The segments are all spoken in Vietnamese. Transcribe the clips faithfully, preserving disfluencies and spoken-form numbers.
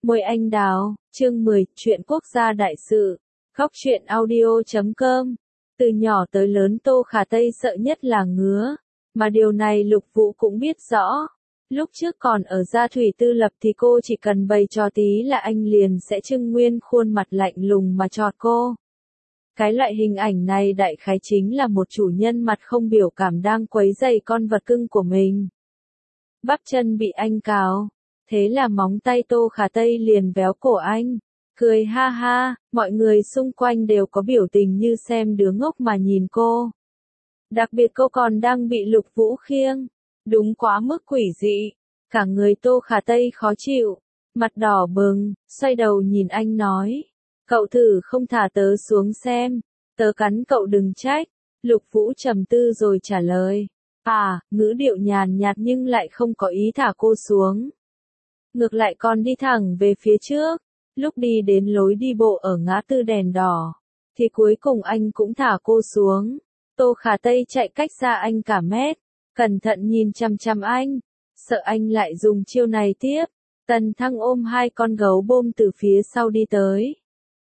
Môi anh đào, chương mười, chuyện quốc gia đại sự. Góc truyện audio chấm com. Từ nhỏ tới lớn Tô Khả Tây sợ nhất là ngứa, mà điều này Lục Vũ cũng biết rõ. Lúc trước còn ở Gia Thủy Tư Lập thì cô chỉ cần bày trò tí là anh liền sẽ trưng nguyên khuôn mặt lạnh lùng mà chọt cô. Cái loại hình ảnh này đại khái chính là một chủ nhân mặt không biểu cảm đang quấy rầy con vật cưng của mình. Bắp chân bị anh cào, thế là móng tay Tô Khả Tây liền véo cổ anh, cười ha ha, mọi người xung quanh đều có biểu tình như xem đứa ngốc mà nhìn cô. Đặc biệt cô còn đang bị Lục Vũ khiêng, đúng quá mức quỷ dị, cả người Tô Khả Tây khó chịu, mặt đỏ bừng, xoay đầu nhìn anh nói, cậu thử không thả tớ xuống xem, tớ cắn cậu đừng trách. Lục Vũ trầm tư rồi trả lời, à, ngữ điệu nhàn nhạt nhưng lại không có ý thả cô xuống. Ngược lại còn đi thẳng về phía trước, lúc đi đến lối đi bộ ở ngã tư đèn đỏ, thì cuối cùng anh cũng thả cô xuống. Tô Khả Tây chạy cách xa anh cả mét, cẩn thận nhìn chằm chằm anh, sợ anh lại dùng chiêu này tiếp. Tần Thăng ôm hai con gấu bôm từ phía sau đi tới.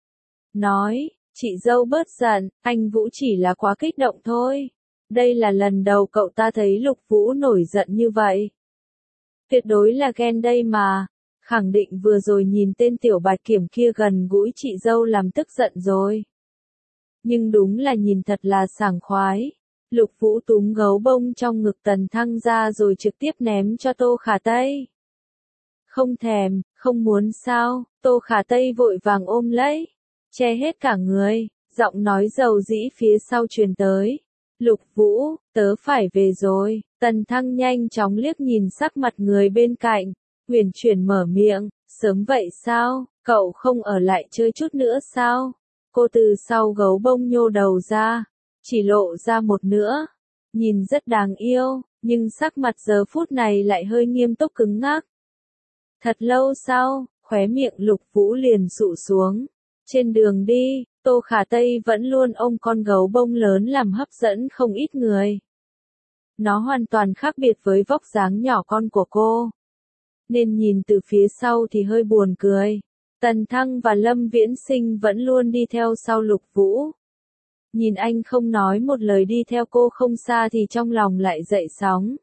Nói, chị dâu bớt giận, anh Vũ chỉ là quá kích động thôi. Đây là lần đầu cậu ta thấy Lục Vũ nổi giận như vậy. Tuyệt đối là ghen đây mà, khẳng định vừa rồi nhìn tên tiểu bạch kiểm kia gần gũi chị dâu làm tức giận rồi. Nhưng đúng là nhìn thật là sảng khoái. Lục Vũ túm gấu bông trong ngực Tần Thăng ra rồi trực tiếp ném cho Tô Khả Tây. Không thèm, không muốn sao, Tô Khả Tây vội vàng ôm lấy, che hết cả người, giọng nói dầu dĩ phía sau truyền tới. Lục Vũ, tớ phải về rồi. Tần Thăng nhanh chóng liếc nhìn sắc mặt người bên cạnh, huyền chuyển mở miệng, sớm vậy sao, cậu không ở lại chơi chút nữa sao? Cô từ sau gấu bông nhô đầu ra, chỉ lộ ra một nữa, nhìn rất đáng yêu, nhưng sắc mặt giờ phút này lại hơi nghiêm túc cứng ngắc. Thật lâu sau, khóe miệng Lục Vũ liền sụ xuống. Trên đường đi, Tô Khả Tây vẫn luôn ôm con gấu bông lớn làm hấp dẫn không ít người. Nó hoàn toàn khác biệt với vóc dáng nhỏ con của cô, nên nhìn từ phía sau thì hơi buồn cười. Tần Thăng và Lâm Viễn Sinh vẫn luôn đi theo sau Lục Vũ. Nhìn anh không nói một lời đi theo cô không xa thì trong lòng lại dậy sóng.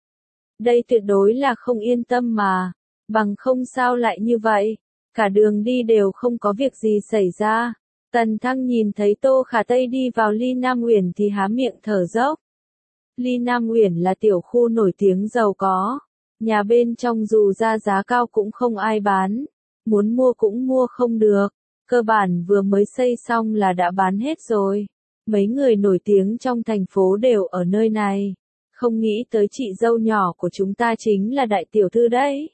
Đây tuyệt đối là không yên tâm mà, bằng không sao lại như vậy, cả đường đi đều không có việc gì xảy ra. Tần Thăng nhìn thấy Tô Khả Tây đi vào Ly Nam Uyển thì há miệng thở dốc. Ly Nam Uyển là tiểu khu nổi tiếng giàu có, nhà bên trong dù ra giá cao cũng không ai bán, muốn mua cũng mua không được, cơ bản vừa mới xây xong là đã bán hết rồi. Mấy người nổi tiếng trong thành phố đều ở nơi này, không nghĩ tới chị dâu nhỏ của chúng ta chính là đại tiểu thư đấy.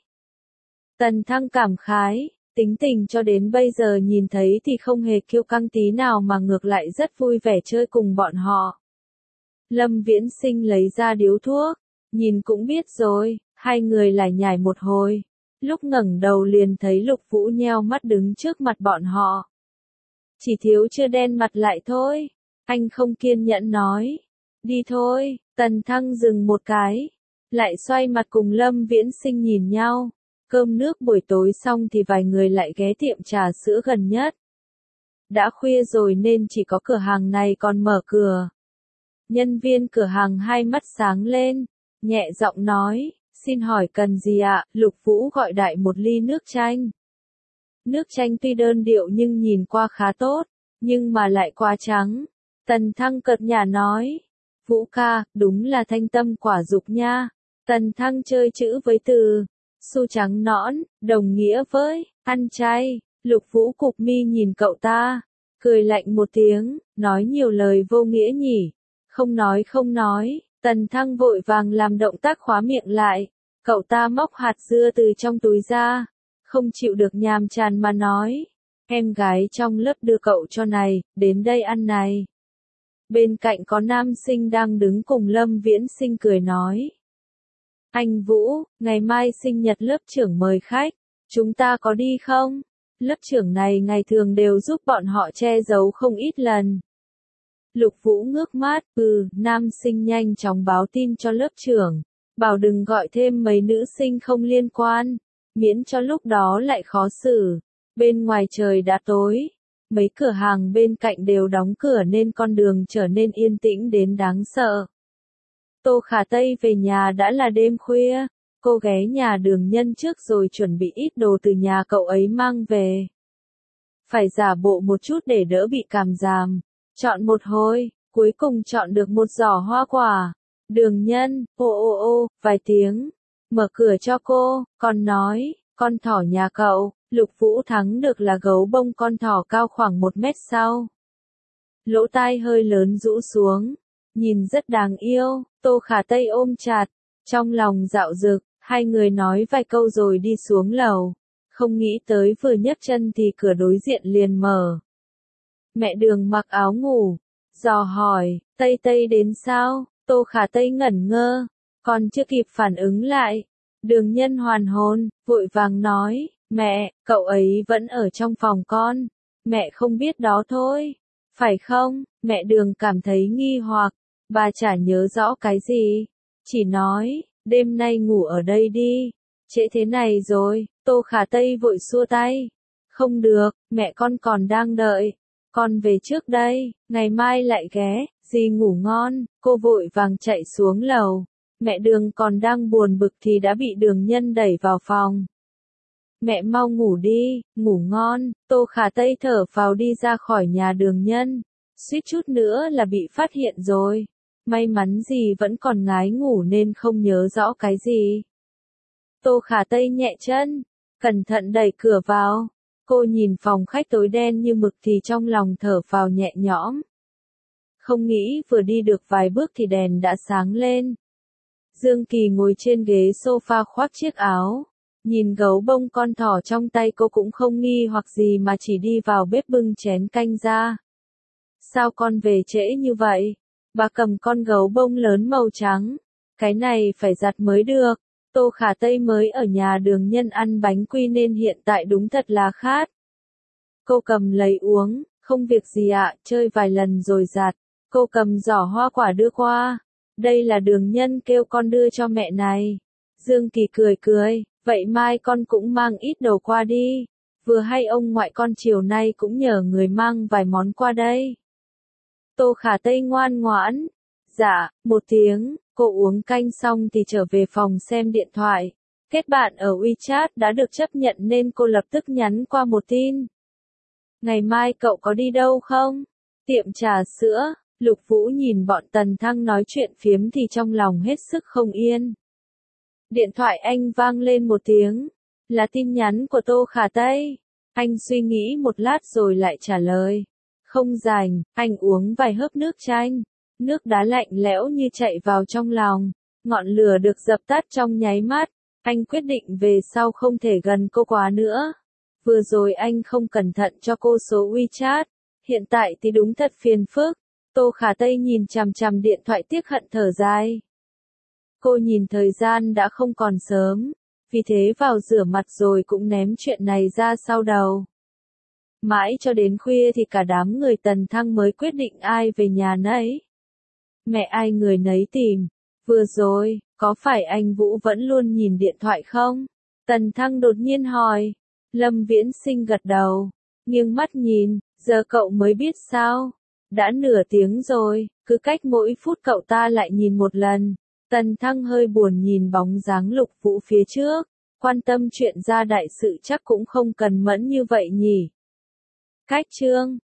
Tần Thăng cảm khái, tính tình cho đến bây giờ nhìn thấy thì không hề kiêu căng tí nào mà ngược lại rất vui vẻ chơi cùng bọn họ. Lâm Viễn Sinh lấy ra điếu thuốc, nhìn cũng biết rồi, hai người lại nhảy một hồi. Lúc ngẩng đầu liền thấy Lục Vũ nheo mắt đứng trước mặt bọn họ. Chỉ thiếu chưa đen mặt lại thôi, anh không kiên nhẫn nói. Đi thôi, Tần Thăng dừng một cái, lại xoay mặt cùng Lâm Viễn Sinh nhìn nhau. Cơm nước buổi tối xong thì vài người lại ghé tiệm trà sữa gần nhất. Đã khuya rồi nên chỉ có cửa hàng này còn mở cửa. Nhân viên cửa hàng hai mắt sáng lên, nhẹ giọng nói, xin hỏi cần gì ạ? Lục Vũ gọi đại một ly nước chanh. Nước chanh tuy đơn điệu nhưng nhìn qua khá tốt, nhưng mà lại quá trắng. Tần Thăng cợt nhả nói, Vũ ca, đúng là thanh tâm quả dục nha. Tần Thăng chơi chữ với từ su trắng nõn, đồng nghĩa với ăn chay. Lục Vũ cụp mi nhìn cậu ta, cười lạnh một tiếng, nói nhiều lời vô nghĩa nhỉ. Không nói không nói, Tần Thăng vội vàng làm động tác khóa miệng lại. Cậu ta móc hạt dưa từ trong túi ra, không chịu được nhàm chán mà nói, em gái trong lớp đưa cậu cho này, đến đây ăn này. Bên cạnh có nam sinh đang đứng cùng Lâm Viễn Sinh cười nói. Anh Vũ, ngày mai sinh nhật lớp trưởng mời khách, chúng ta có đi không? Lớp trưởng này ngày thường đều giúp bọn họ che giấu không ít lần. Lục Vũ ngước mắt, ừ, nam sinh nhanh chóng báo tin cho lớp trưởng, bảo đừng gọi thêm mấy nữ sinh không liên quan. miễn cho lúc đó lại khó xử. Bên ngoài trời đã tối, mấy cửa hàng bên cạnh đều đóng cửa nên con đường trở nên yên tĩnh đến đáng sợ. Tô Khả Tây về nhà đã là đêm khuya, cô ghé nhà Đường Nhân trước rồi chuẩn bị ít đồ từ nhà cậu ấy mang về. Phải giả bộ một chút để đỡ bị cảm giảm. Chọn một hồi, cuối cùng chọn được một giỏ hoa quả. Đường Nhân, ô ô ô, vài tiếng, mở cửa cho cô, còn nói, con thỏ nhà cậu, Lục Vũ thắng được là gấu bông con thỏ cao khoảng một mét sau. Lỗ tai hơi lớn rũ xuống, nhìn rất đáng yêu, Tô Khả Tây ôm chặt, trong lòng dạo dực, hai người nói vài câu rồi đi xuống lầu. Không nghĩ tới vừa nhấc chân thì cửa đối diện liền mở. Mẹ Đường mặc áo ngủ, dò hỏi, Tây Tây đến sao? Tô Khả Tây ngẩn ngơ, còn chưa kịp phản ứng lại. Đường Nhân hoàn hồn, vội vàng nói, mẹ, cậu ấy vẫn ở trong phòng con. Mẹ không biết đó thôi. Phải không? Mẹ Đường cảm thấy nghi hoặc, bà chả nhớ rõ cái gì. Chỉ nói, đêm nay ngủ ở đây đi. Trễ thế này rồi, Tô Khả Tây vội xua tay. Không được, mẹ con còn đang đợi. Con về trước đây, ngày mai lại ghé, dì ngủ ngon. Cô vội vàng chạy xuống lầu. Mẹ Đường còn đang buồn bực thì đã bị Đường Nhân đẩy vào phòng. Mẹ mau ngủ đi, ngủ ngon. Tô Khả Tây thở phào đi ra khỏi nhà Đường Nhân. Suýt chút nữa là bị phát hiện rồi. May mắn gì vẫn còn ngái ngủ nên không nhớ rõ cái gì. Tô Khả Tây nhẹ chân, cẩn thận đẩy cửa vào. Cô nhìn phòng khách tối đen như mực thì trong lòng thở phào nhẹ nhõm. Không nghĩ vừa đi được vài bước thì đèn đã sáng lên. Dương Kỳ ngồi trên ghế sofa khoác chiếc áo. Nhìn gấu bông con thỏ trong tay cô cũng không nghi hoặc gì mà chỉ đi vào bếp bưng chén canh ra. Sao con về trễ như vậy? Bà cầm con gấu bông lớn màu trắng. Cái này phải giặt mới được. Tô Khả Tây mới ở nhà Đường Nhân ăn bánh quy nên hiện tại đúng thật là khát. Cô cầm lấy uống, không việc gì ạ, chơi vài lần rồi giặt. Cô cầm giỏ hoa quả đưa qua. Đây là Đường Nhân kêu con đưa cho mẹ này. Dương Kỳ cười cười, vậy mai con cũng mang ít đồ qua đi. Vừa hay ông ngoại con chiều nay cũng nhờ người mang vài món qua đây. Tô Khả Tây ngoan ngoãn. Dạ, một tiếng, cô uống canh xong thì trở về phòng xem điện thoại. Kết bạn ở WeChat đã được chấp nhận nên cô lập tức nhắn qua một tin. Ngày mai cậu có đi đâu không? Tiệm trà sữa. Lục Vũ nhìn bọn Tần Thăng nói chuyện phiếm thì trong lòng hết sức không yên. Điện thoại anh vang lên một tiếng. Là tin nhắn của Tô Khả Tây. Anh suy nghĩ một lát rồi lại trả lời. Không rảnh, anh uống vài hớp nước chanh. Nước đá lạnh lẽo như chạy vào trong lòng. Ngọn lửa được dập tắt trong nháy mắt. Anh quyết định về sau không thể gần cô quá nữa. Vừa rồi anh không cẩn thận cho cô số WeChat. Hiện tại thì đúng thật phiền phức. Tô Khả Tây nhìn chằm chằm điện thoại tiếc hận thở dài. Cô nhìn thời gian đã không còn sớm. Vì thế vào rửa mặt rồi cũng ném chuyện này ra sau đầu. Mãi cho đến khuya thì cả đám người Tần Thăng mới quyết định ai về nhà nấy. Mẹ ai người nấy tìm. Vừa rồi, có phải anh Vũ vẫn luôn nhìn điện thoại không? Tần Thăng đột nhiên hỏi. Lâm Viễn Sinh gật đầu. Nghiêng mắt nhìn, giờ cậu mới biết sao? Đã nửa tiếng rồi, cứ cách mỗi phút cậu ta lại nhìn một lần. Tần Thăng hơi buồn nhìn bóng dáng Lục Vũ phía trước. Quan tâm chuyện ra đại sự chắc cũng không cần mẫn như vậy nhỉ. Cách chương